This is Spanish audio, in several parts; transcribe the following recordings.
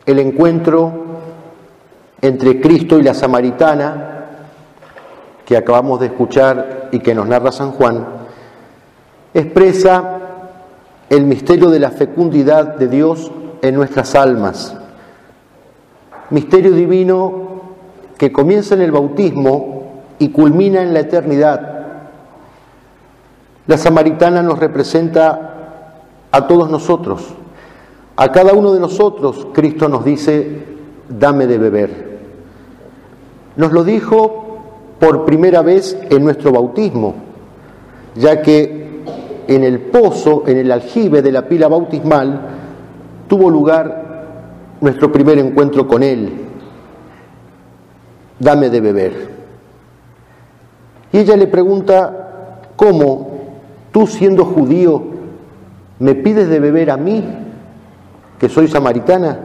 el encuentro entre Cristo y la samaritana que acabamos de escuchar y que nos narra San Juan, expresa el misterio de la fecundidad de Dios en nuestras almas. Misterio divino que comienza en el bautismo y culmina en la eternidad. La samaritana nos representa a todos nosotros. A cada uno de nosotros Cristo nos dice: dame de beber. Nos lo dijo por primera vez en nuestro bautismo, ya que en el pozo, en el aljibe de la pila bautismal, tuvo lugar nuestro primer encuentro con Él. Dame de beber. Y ella le pregunta: ¿cómo, tú siendo judío, me pides de beber a mí, que soy samaritana?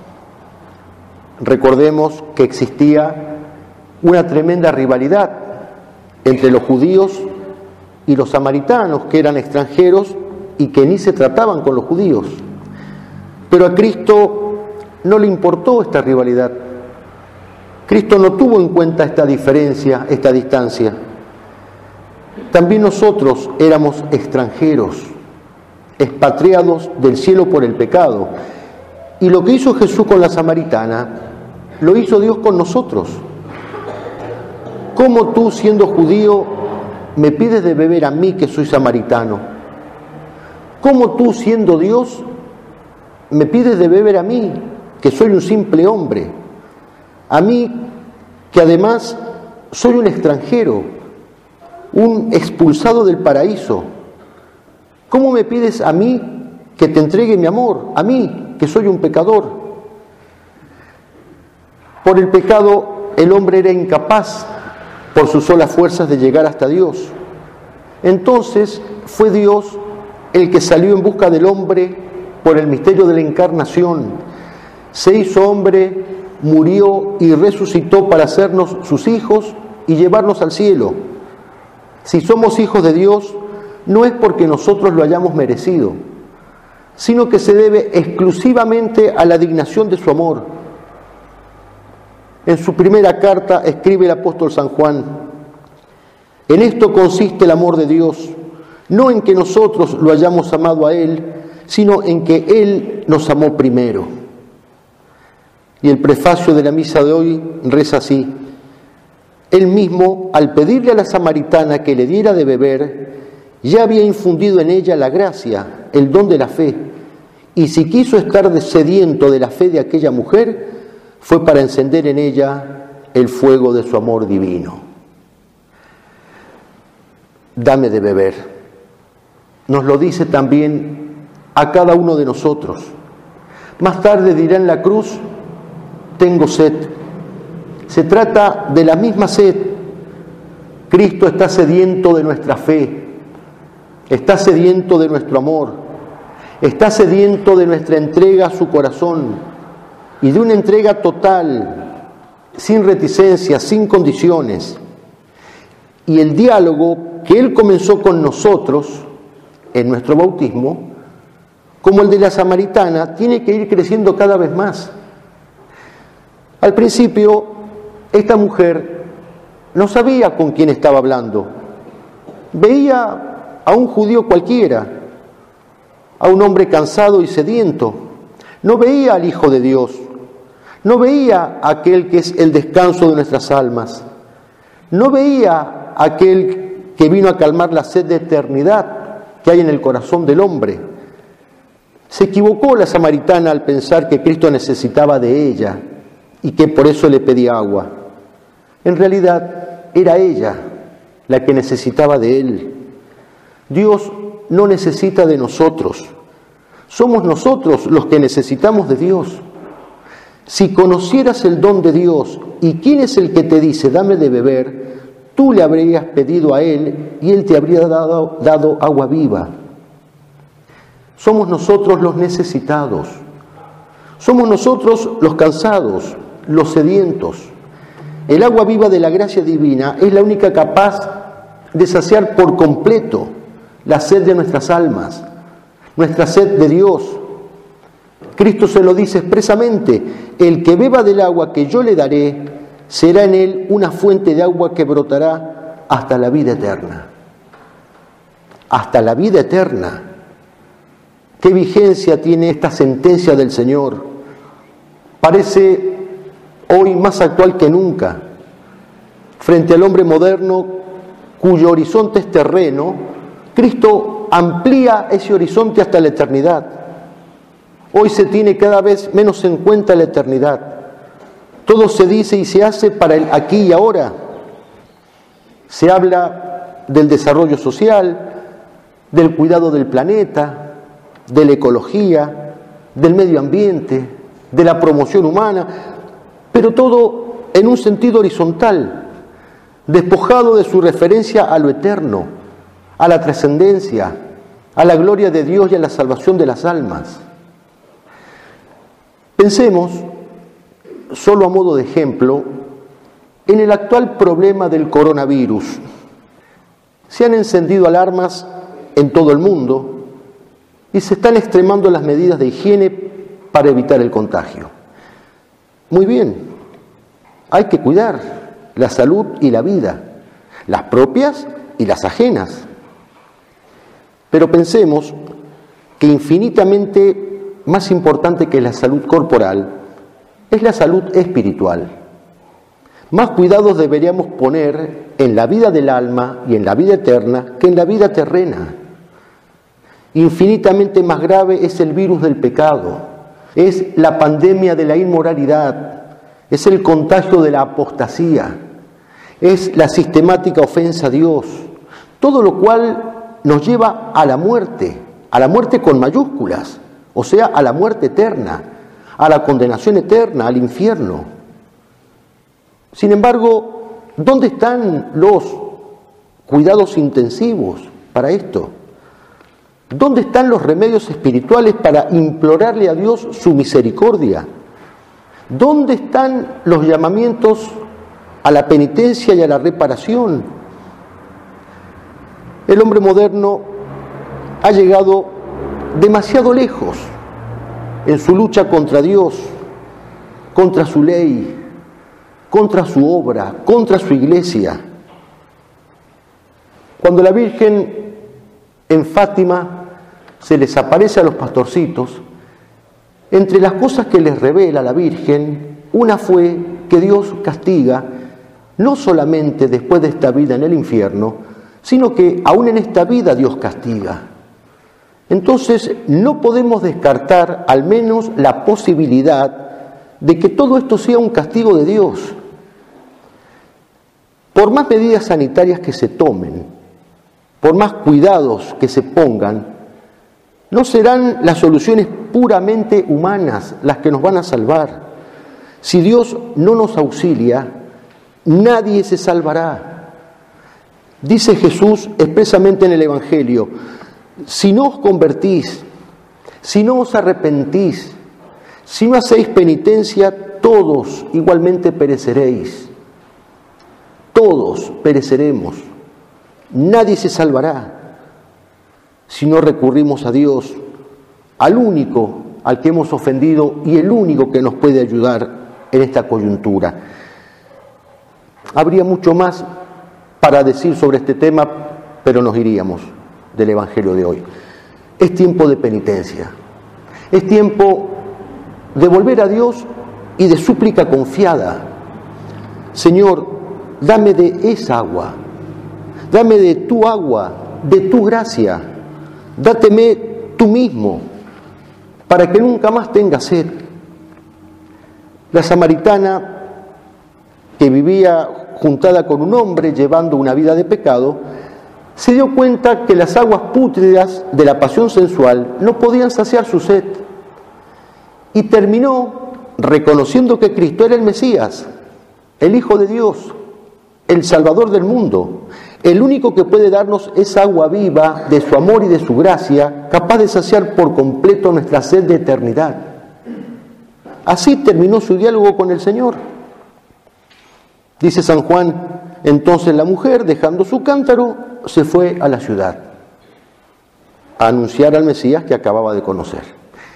Recordemos que existía una tremenda rivalidad entre los judíos y los samaritanos, que eran extranjeros y que ni se trataban con los judíos. Pero a Cristo no le importó esta rivalidad. Cristo no tuvo en cuenta esta diferencia, esta distancia. También nosotros éramos extranjeros, expatriados del cielo por el pecado. Y lo que hizo Jesús con la samaritana, lo hizo Dios con nosotros. ¿Cómo tú, siendo judío, me pides de beber a mí, que soy samaritano? ¿Cómo tú, siendo Dios, me pides de beber a mí, que soy un simple hombre? A mí, que además soy un extranjero, un expulsado del paraíso. ¿Cómo me pides a mí que te entregue mi amor? A mí, que soy un pecador. Por el pecado, el hombre era incapaz por sus solas fuerzas de llegar hasta Dios. Entonces fue Dios el que salió en busca del hombre por el misterio de la encarnación. Se hizo hombre, murió y resucitó para hacernos sus hijos y llevarnos al cielo. Si somos hijos de Dios, no es porque nosotros lo hayamos merecido, sino que se debe exclusivamente a la dignación de su amor. En su primera carta escribe el apóstol San Juan: en esto consiste el amor de Dios, no en que nosotros lo hayamos amado a Él, sino en que Él nos amó primero. Y el prefacio de la misa de hoy reza así: Él mismo, al pedirle a la samaritana que le diera de beber, ya había infundido en ella la gracia, el don de la fe, y si quiso estar sediento de la fe de aquella mujer, fue para encender en ella el fuego de su amor divino. Dame de beber. Nos lo dice también a cada uno de nosotros. Más tarde dirá en la cruz: tengo sed. Se trata de la misma sed. Cristo está sediento de nuestra fe, está sediento de nuestro amor, está sediento de nuestra entrega a su corazón, y de una entrega total, sin reticencias, sin condiciones. Y el diálogo que Él comenzó con nosotros en nuestro bautismo, como el de la samaritana, tiene que ir creciendo cada vez más. Al principio, esta mujer no sabía con quién estaba hablando. Veía a un judío cualquiera, a un hombre cansado y sediento. No veía al Hijo de Dios. No veía a aquel que es el descanso de nuestras almas. No veía a aquel que vino a calmar la sed de eternidad que hay en el corazón del hombre. Se equivocó la samaritana al pensar que Cristo necesitaba de ella y que por eso le pedía agua. En realidad era ella la que necesitaba de Él. Dios no necesita de nosotros. Somos nosotros los que necesitamos de Dios. Si conocieras el don de Dios y quién es el que te dice dame de beber, tú le habrías pedido a Él y Él te habría dado agua viva. Somos nosotros los necesitados. Somos nosotros los cansados, los sedientos. El agua viva de la gracia divina es la única capaz de saciar por completo la sed de nuestras almas, nuestra sed de Dios. Cristo se lo dice expresamente: el que beba del agua que yo le daré, será en él una fuente de agua que brotará hasta la vida eterna. Hasta la vida eterna. ¿Qué vigencia tiene esta sentencia del Señor? Parece hoy más actual que nunca. Frente al hombre moderno, cuyo horizonte es terreno, Cristo amplía ese horizonte hasta la eternidad. Hoy se tiene cada vez menos en cuenta la eternidad. Todo se dice y se hace para el aquí y ahora. Se habla del desarrollo social, del cuidado del planeta, de la ecología, del medio ambiente, de la promoción humana, pero todo en un sentido horizontal, despojado de su referencia a lo eterno, a la trascendencia, a la gloria de Dios y a la salvación de las almas. Pensemos, solo a modo de ejemplo, en el actual problema del coronavirus. Se han encendido alarmas en todo el mundo y se están extremando las medidas de higiene para evitar el contagio. Muy bien, hay que cuidar la salud y la vida, las propias y las ajenas. Pero pensemos que infinitamente más importante que la salud corporal es la salud espiritual. Más cuidados deberíamos poner en la vida del alma y en la vida eterna que en la vida terrena. Infinitamente más grave es el virus del pecado, es la pandemia de la inmoralidad, es el contagio de la apostasía, es la sistemática ofensa a Dios, todo lo cual nos lleva a la muerte con mayúsculas, o sea, a la muerte eterna, a la condenación eterna, al infierno. Sin embargo, ¿dónde están los cuidados intensivos para esto? ¿Dónde están los remedios espirituales para implorarle a Dios su misericordia? ¿Dónde están los llamamientos a la penitencia y a la reparación? El hombre moderno ha llegado demasiado lejos en su lucha contra Dios, contra su ley, contra su obra, contra su iglesia. Cuando la Virgen en Fátima se les aparece a los pastorcitos, entre las cosas que les revela la Virgen, una fue que Dios castiga no solamente después de esta vida en el infierno, sino que aún en esta vida Dios castiga. Entonces no podemos descartar al menos la posibilidad de que todo esto sea un castigo de Dios. Por más medidas sanitarias que se tomen, por más cuidados que se pongan, no serán las soluciones puramente humanas las que nos van a salvar. Si Dios no nos auxilia, nadie se salvará. Dice Jesús expresamente en el Evangelio: si no os convertís, si no os arrepentís, si no hacéis penitencia, todos igualmente pereceréis. Todos pereceremos. Nadie se salvará si no recurrimos a Dios, al único al que hemos ofendido y el único que nos puede ayudar en esta coyuntura. Habría mucho más para decir sobre este tema, pero nos iríamos del Evangelio de hoy. Es tiempo de penitencia, es tiempo de volver a Dios y de súplica confiada. Señor, dame de esa agua, dame de tu agua, de tu gracia, dáteme tú mismo, para que nunca más tenga sed. La samaritana, que vivía juntada con un hombre llevando una vida de pecado, se dio cuenta que las aguas pútridas de la pasión sensual no podían saciar su sed, y terminó reconociendo que Cristo era el Mesías, el Hijo de Dios, el Salvador del mundo, el único que puede darnos esa agua viva de su amor y de su gracia, capaz de saciar por completo nuestra sed de eternidad. Así terminó su diálogo con el Señor. Dice San Juan: entonces la mujer, dejando su cántaro, se fue a la ciudad a anunciar al Mesías que acababa de conocer.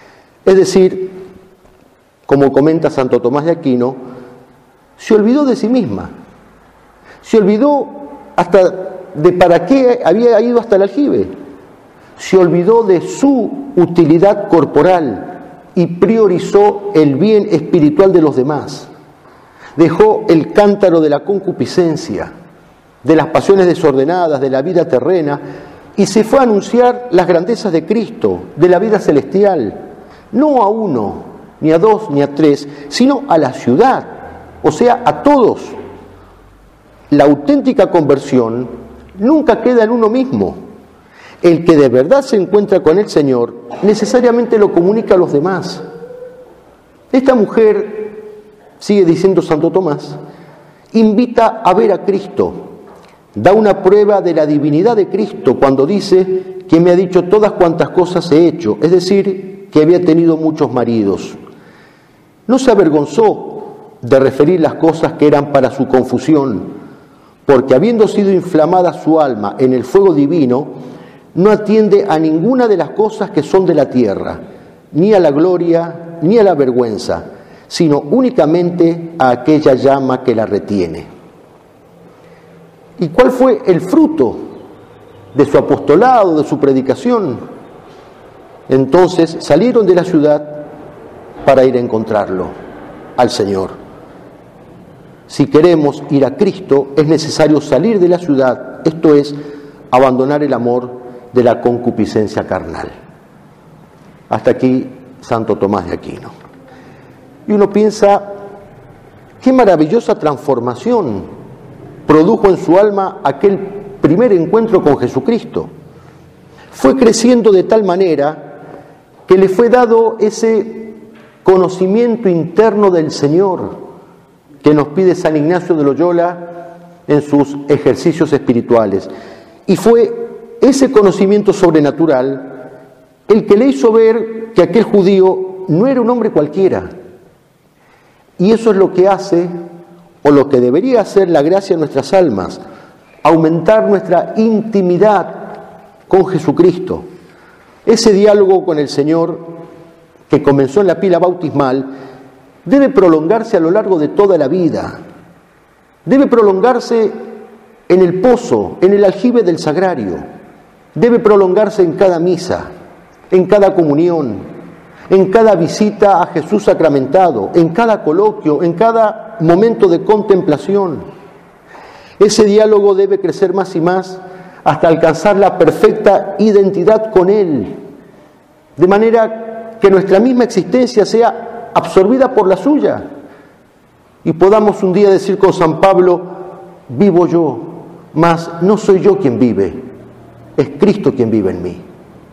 Es decir, como comenta Santo Tomás de Aquino, se olvidó de sí misma, se olvidó hasta de para qué había ido hasta el aljibe, se olvidó de su utilidad corporal y priorizó el bien espiritual de los demás. Dejó el cántaro de la concupiscencia, de las pasiones desordenadas, de la vida terrena, y se fue a anunciar las grandezas de Cristo, de la vida celestial, no a uno, ni a dos, ni a tres, sino a la ciudad, o sea, a todos. La auténtica conversión nunca queda en uno mismo. El que de verdad se encuentra con el Señor necesariamente lo comunica a los demás. Esta mujer, sigue diciendo Santo Tomás, invita a ver a Cristo, da una prueba de la divinidad de Cristo cuando dice que me ha dicho todas cuantas cosas he hecho, es decir, que había tenido muchos maridos. No se avergonzó de referir las cosas que eran para su confusión, porque habiendo sido inflamada su alma en el fuego divino, no atiende a ninguna de las cosas que son de la tierra, ni a la gloria, ni a la vergüenza, sino únicamente a aquella llama que la retiene. ¿Y cuál fue el fruto de su apostolado, de su predicación? Entonces salieron de la ciudad para ir a encontrarlo, al Señor. Si queremos ir a Cristo, es necesario salir de la ciudad, esto es, abandonar el amor de la concupiscencia carnal. Hasta aquí Santo Tomás de Aquino. Y uno piensa, qué maravillosa transformación produjo en su alma aquel primer encuentro con Jesucristo. Fue creciendo de tal manera que le fue dado ese conocimiento interno del Señor que nos pide San Ignacio de Loyola en sus ejercicios espirituales. Y fue ese conocimiento sobrenatural el que le hizo ver que aquel judío no era un hombre cualquiera. Y eso es lo que hace, o lo que debería hacer la gracia en nuestras almas, aumentar nuestra intimidad con Jesucristo. Ese diálogo con el Señor que comenzó en la pila bautismal debe prolongarse a lo largo de toda la vida. Debe prolongarse en el pozo, en el aljibe del sagrario. Debe prolongarse en cada misa, en cada comunión, en cada visita a Jesús sacramentado, en cada coloquio, en cada momento de contemplación. Ese diálogo debe crecer más y más hasta alcanzar la perfecta identidad con Él, de manera que nuestra misma existencia sea absorbida por la suya y podamos un día decir con San Pablo, vivo yo, mas no soy yo quien vive, es Cristo quien vive en mí.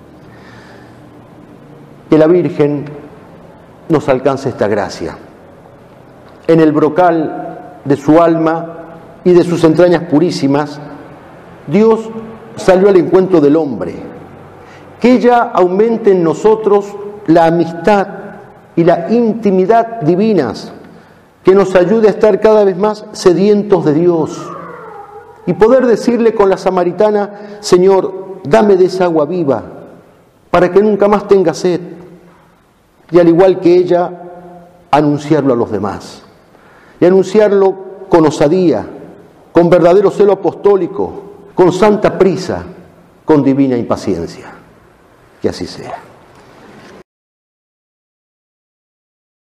Que la Virgen nos alcance esta gracia. En el brocal de su alma y de sus entrañas purísimas, Dios salió al encuentro del hombre. Que ella aumente en nosotros la amistad y la intimidad divinas, que nos ayude a estar cada vez más sedientos de Dios y poder decirle con la samaritana, Señor, dame de esa agua viva para que nunca más tenga sed. Y al igual que ella, anunciarlo a los demás. Y anunciarlo con osadía, con verdadero celo apostólico, con santa prisa, con divina impaciencia. Que así sea.